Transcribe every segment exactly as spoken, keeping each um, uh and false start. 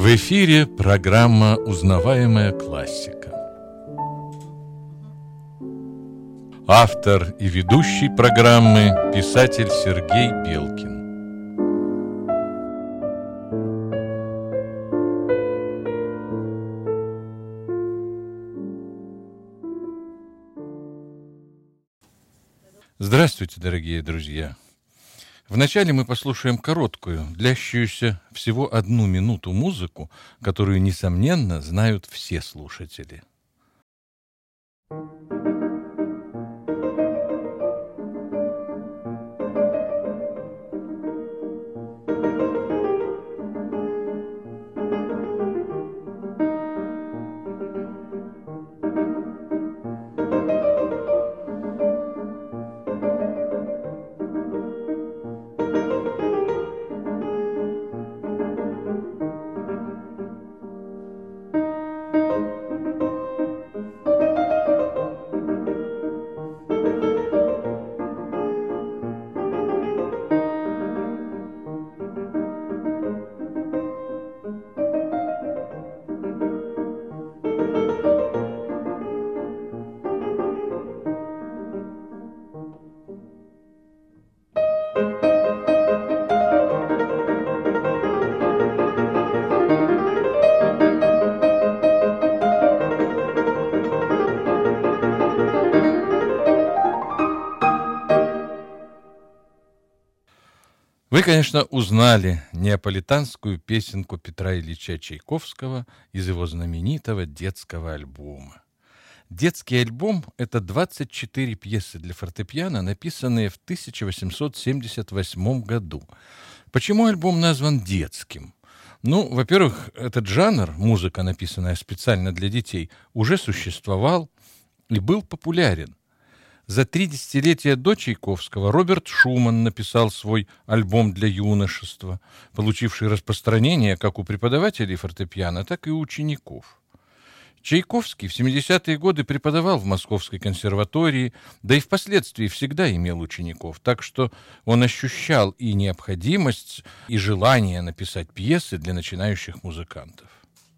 В эфире программа «Узнаваемая классика». Автор и ведущий программы – писатель Сергей Белкин. Здравствуйте, дорогие друзья! Вначале мы послушаем короткую, длящуюся всего одну минуту музыку, которую, несомненно, знают все слушатели. Вы, конечно, узнали неаполитанскую песенку Петра Ильича Чайковского из его знаменитого детского альбома. Детский альбом – это двадцать четыре пьесы для фортепиано, написанные в тысяча восемьсот семьдесят восьмом году. Почему альбом назван детским? Ну, во-первых, этот жанр, музыка, написанная специально для детей, уже существовал и был популярен. За три десятилетия до Чайковского Роберт Шуман написал свой альбом для юношества, получивший распространение как у преподавателей фортепиано, так и у учеников. Чайковский в семидесятые годы преподавал в Московской консерватории, да и впоследствии всегда имел учеников, так что он ощущал и необходимость, и желание написать пьесы для начинающих музыкантов.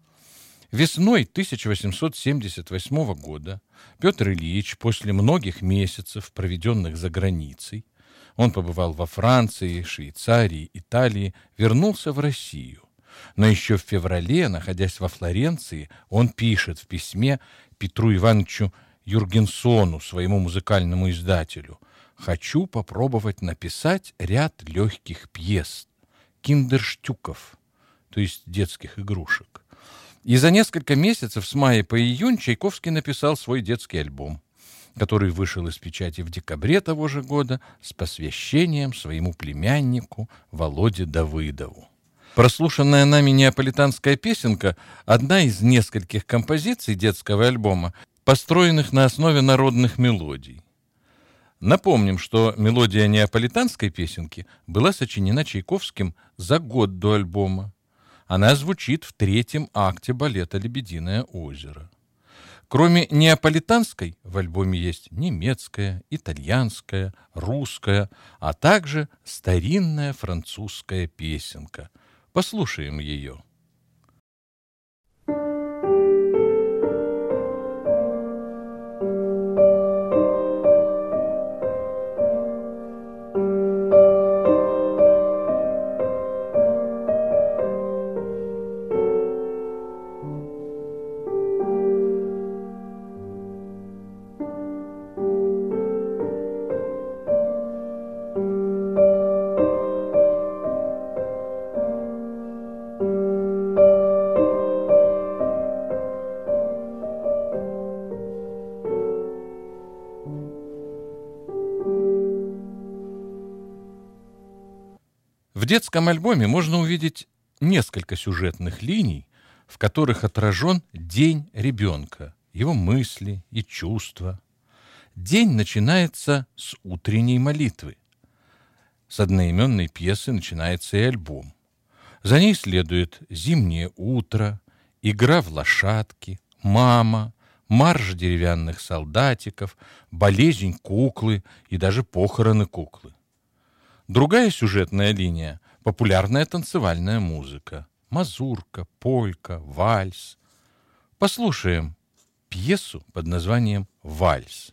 Весной тысяча восемьсот семьдесят восьмого года Петр Ильич, после многих месяцев, проведенных за границей, он побывал во Франции, Швейцарии, Италии, вернулся в Россию. Но еще в феврале, находясь во Флоренции, он пишет в письме Петру Ивановичу Юргенсону, своему музыкальному издателю: «Хочу попробовать написать ряд легких пьес, киндерштюков, то есть детских игрушек». И за несколько месяцев, с мая по июнь, Чайковский написал свой детский альбом, который вышел из печати в декабре того же года с посвящением своему племяннику Володе Давыдову. Прослушанная нами неаполитанская песенка – одна из нескольких композиций детского альбома, построенных на основе народных мелодий. Напомним, что мелодия неаполитанской песенки была сочинена Чайковским за год до альбома. Она звучит в третьем акте балета «Лебединое озеро». Кроме неаполитанской, в альбоме есть немецкая, итальянская, русская, а также старинная французская песенка. Послушаем ее. В детском альбоме можно увидеть несколько сюжетных линий, в которых отражен день ребенка, его мысли и чувства. День начинается с утренней молитвы. С одноименной пьесы начинается и альбом. За ней следует «Зимнее утро», «Игра в лошадки», «Мама», «Марш деревянных солдатиков», «Болезнь куклы» и даже «Похороны куклы». Другая сюжетная линия – популярная танцевальная музыка. мазурка, полька, вальс. Послушаем пьесу под названием «Вальс».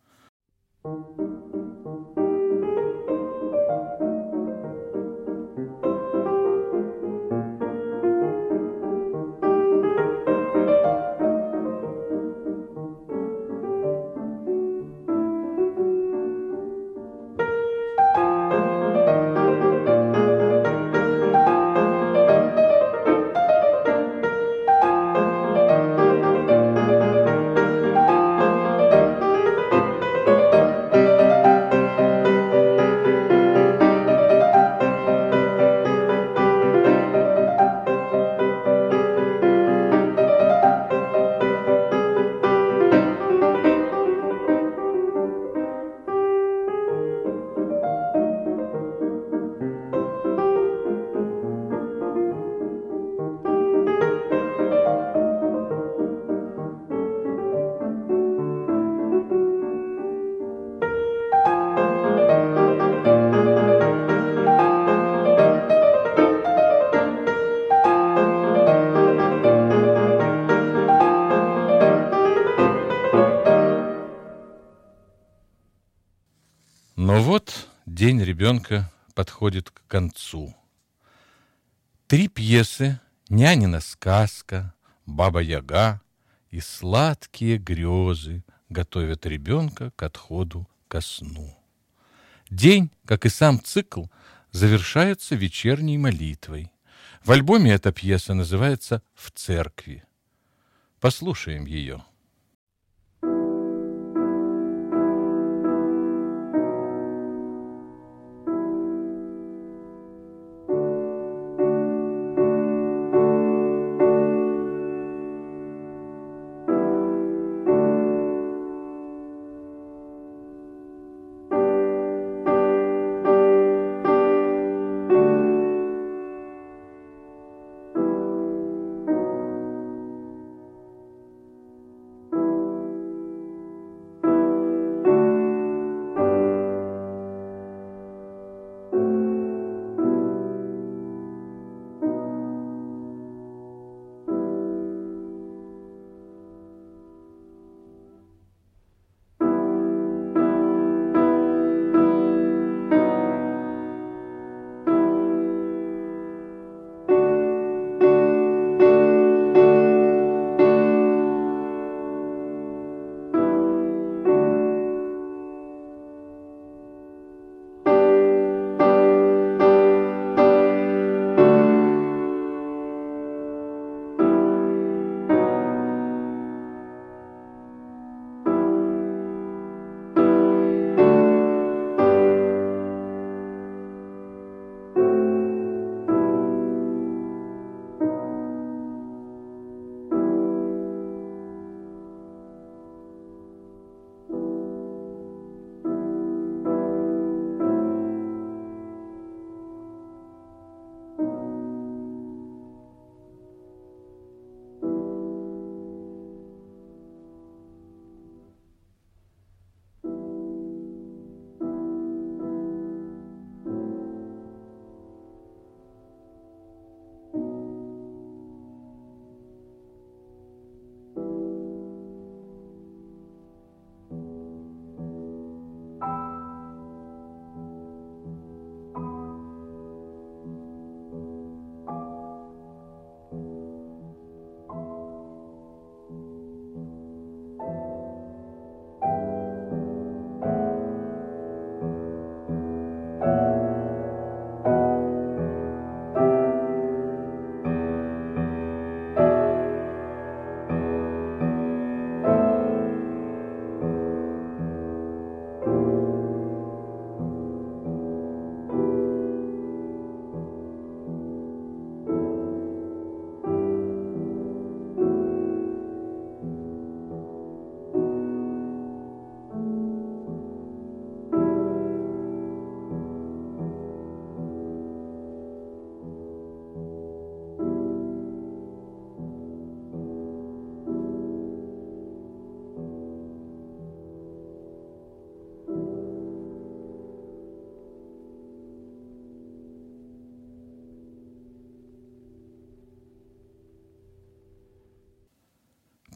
Но вот день ребенка подходит к концу. Три пьесы «Нянина сказка», «Баба-Яга» и «Сладкие грезы» готовят ребенка к отходу ко сну. День, как и сам цикл, завершается вечерней молитвой. В альбоме эта пьеса называется «В церкви». Послушаем ее.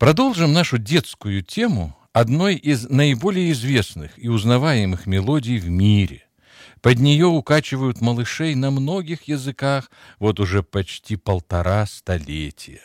Продолжим нашу детскую тему одной из наиболее известных и узнаваемых мелодий в мире. Под нее укачивают малышей на многих языках вот уже почти полтора столетия.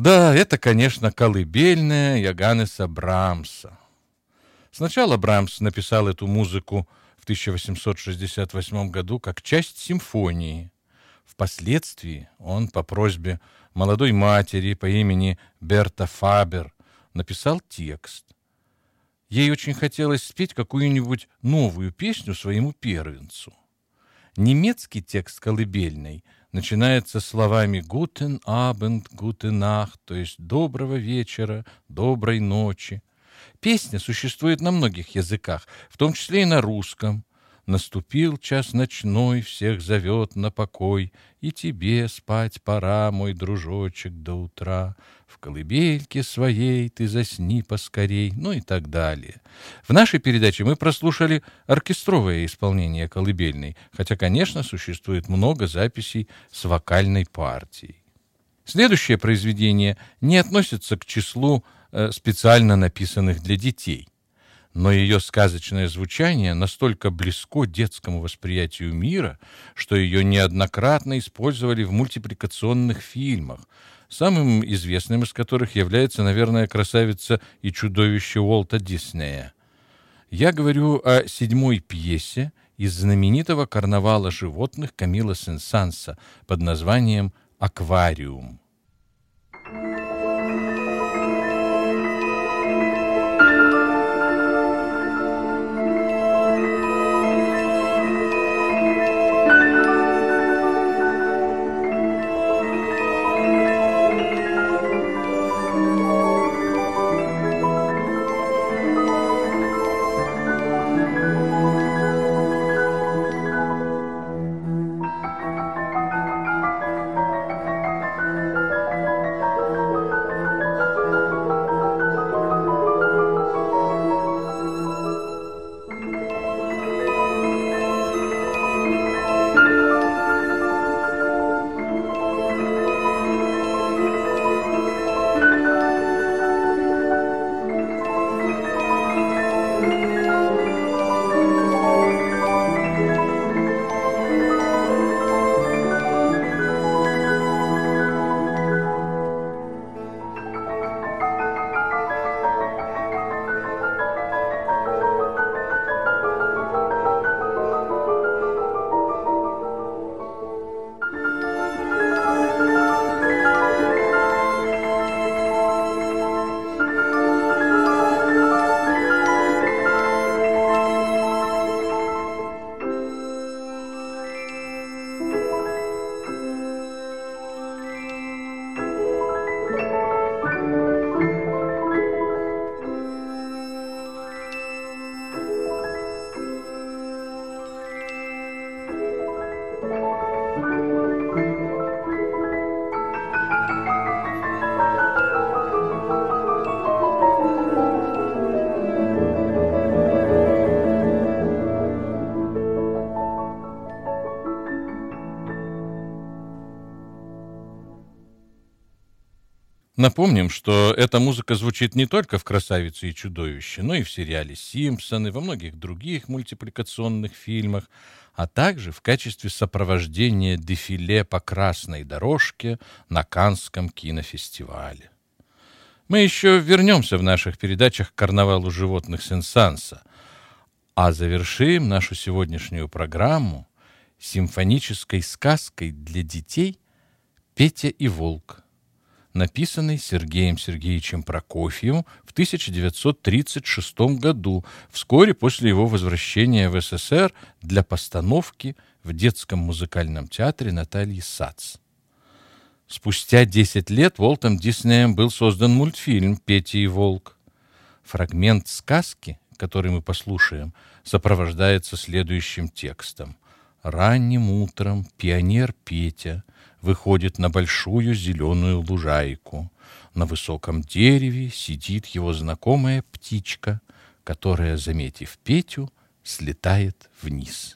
Да, это, конечно, колыбельная Йоганнеса Брамса. Сначала Брамс написал эту музыку в тысяча восемьсот шестьдесят восьмом году как часть симфонии. Впоследствии он по просьбе молодой матери по имени Берта Фабер написал текст. Ей очень хотелось спеть какую-нибудь новую песню своему первенцу. Немецкий текст колыбельной начинается словами «Guten Abend, gute Nacht», то есть «доброго вечера, доброй ночи». Песня существует на многих языках, в том числе и на русском. «Наступил час ночной, всех зовет на покой, и тебе спать пора, мой дружочек, до утра. В колыбельке своей ты засни поскорей», ну и так далее. В нашей передаче мы прослушали оркестровое исполнение колыбельной, хотя, конечно, существует много записей с вокальной партией. Следующее произведение не относится к числу э, специально написанных для детей. Но ее сказочное звучание настолько близко детскому восприятию мира, что ее неоднократно использовали в мультипликационных фильмах, самым известным из которых является, наверное, «Красавица и чудовище» Уолта Диснея. Я говорю о седьмой пьесе из знаменитого карнавала животных Камилла Сен-Санса под названием «Аквариум». Напомним, что эта музыка звучит не только в «Красавице и чудовище», но и в сериале «Симпсоны», во многих других мультипликационных фильмах, а также в качестве сопровождения дефиле по красной дорожке на Каннском кинофестивале. Мы еще вернемся в наших передачах к карнавалу животных Сен-Санса, а завершим нашу сегодняшнюю программу симфонической сказкой для детей «Петя и волк», написанный Сергеем Сергеевичем Прокофьевым в тысяча девятьсот тридцать шестом году, вскоре после его возвращения в СССР для постановки в детском музыкальном театре Натальи Сац. Спустя десять лет Уолтом Диснеем был создан мультфильм «Петя и волк». Фрагмент сказки, который мы послушаем, сопровождается следующим текстом. «Ранним утром пионер Петя выходит на большую зеленую лужайку. На высоком дереве сидит его знакомая птичка, которая, заметив Петю, слетает вниз».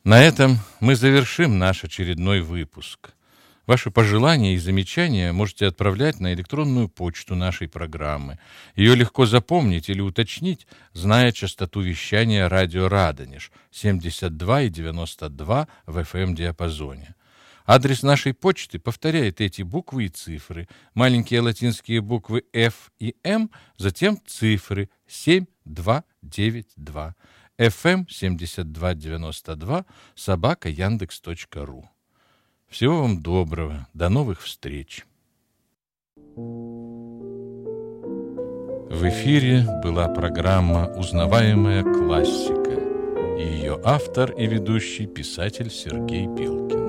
На этом мы завершим наш очередной выпуск. Ваши пожелания и замечания можете отправлять на электронную почту нашей программы. Ее легко запомнить или уточнить, зная частоту вещания радио «Радонеж» семьдесят два и девяносто два в эф эм-диапазоне. Адрес нашей почты повторяет эти буквы и цифры. Маленькие латинские буквы F и M, затем цифры семь два девять два. эф эм семьдесят два девяносто два собака яндекс точка ру. Всего вам доброго. До новых встреч. В эфире была программа «Узнаваемая классика» и ее автор и ведущий писатель Сергей Пилкин.